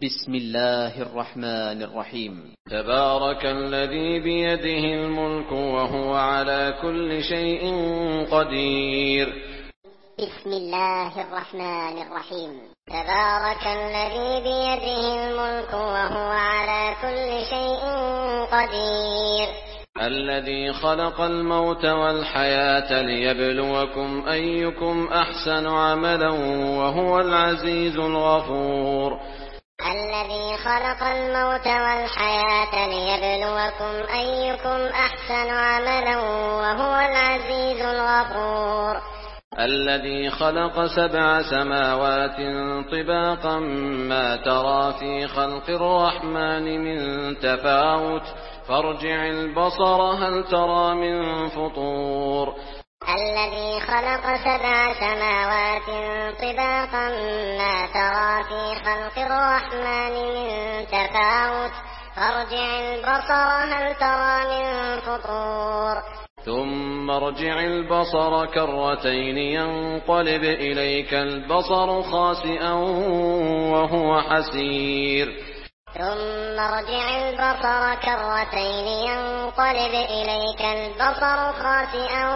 بسم الله الرحمن الرحيم. تبارك الذي بيده الملك وهو على كل شيء قدير. بسم الله الرحمن الرحيم. تبارك الذي بيده الملك وهو على كل شيء قدير. الذي خلق الموت والحياة ليبلوكم أيكم أحسن عملا وهو العزيز الغفور. الذي خلق الموت والحياة ليبلوكم أيكم أحسن عملا وهو العزيز الغفور. الذي خلق 7 سماوات طباقا ما ترى في خلق الرحمن من تفاوت فارجع البصر هل ترى من فطور. الذي خلق 7 سماوات طباقا ما ترى في خلق الرحمن من تفاوت فارجع البصر هل ترى من فطور. ثم ارجع البصر كرتين ينقلب إليك البصر خاسئا وهو حسير. ثم ارجع البصر كرتين ينقلب إليك البصر خاسئا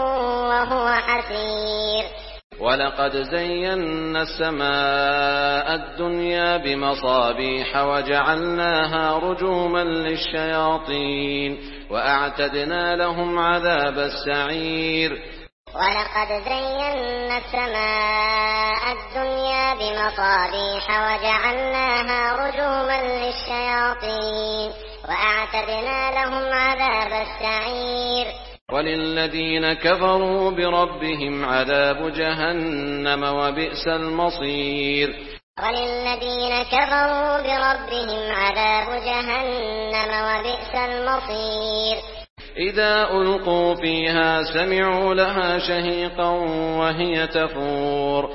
وهو حسير. ولقد زينا السماء الدنيا بمصابيح وجعلناها رجوما للشياطين وأعتدنا لهم عذاب السعير. ولقد زينا السماء الدنيا بمصابيح وجعلناها رجوما للشياطين وأعتدنا لهم عذاب السعير. وللذين كفروا بربهم عذاب جهنم وبئس المصير. وللذين كفروا بربهم عذاب جهنم وبئس المصير. إذا ألقوا فيها سمعوا لها شهيقا وهي تفور.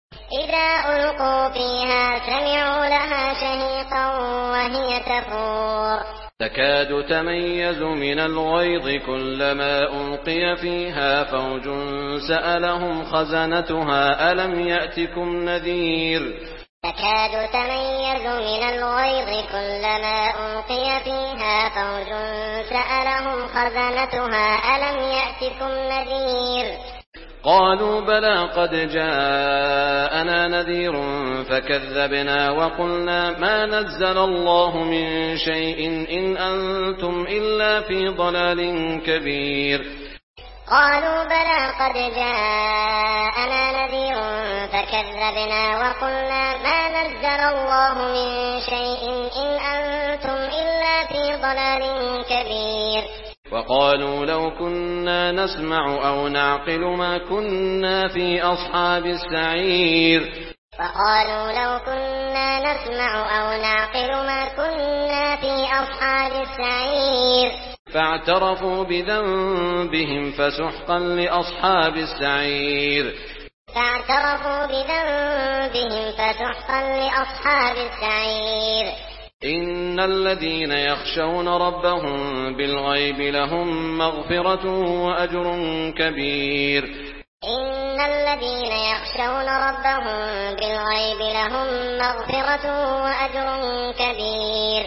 إذا ألقوا فيها سمعوا لها شهيقا وهي تفور. تكاد تميز من الغيظ كلما ألقي فيها فوج سألهم خزنتها ألم يأتكم نذير. تكاد تميز من الغيظ كلما ألقي فيها فوج سألهم خزنتها ألم يأتكم نذير. قالوا بلى قد جاءنا نذير فكذبنا وقلنا ما نزل الله من شيء إن أنتم إلا في ضلال كبير. قالوا بلى قد جاءنا نذير فكذبنا وقلنا ما نزل الله من شيء إن أنتم إلا في ضلال كبير. وقالوا لو كنا نسمع أو نعقل ما كنا في أصحاب السعير. وقالوا لو كنا نسمع أو نعقل ما كنا في أصحاب السعير. فاعترفوا بذنبهم فسحقا لأصحاب السعير. فاعترفوا بذنبهم فسحقا لأصحاب السعير. إن الذين يخشون ربهم بالغيب لهم مغفرة وأجر كبير. إن الذين يخشون ربهم بالغيب لهم مغفرة وأجر كبير.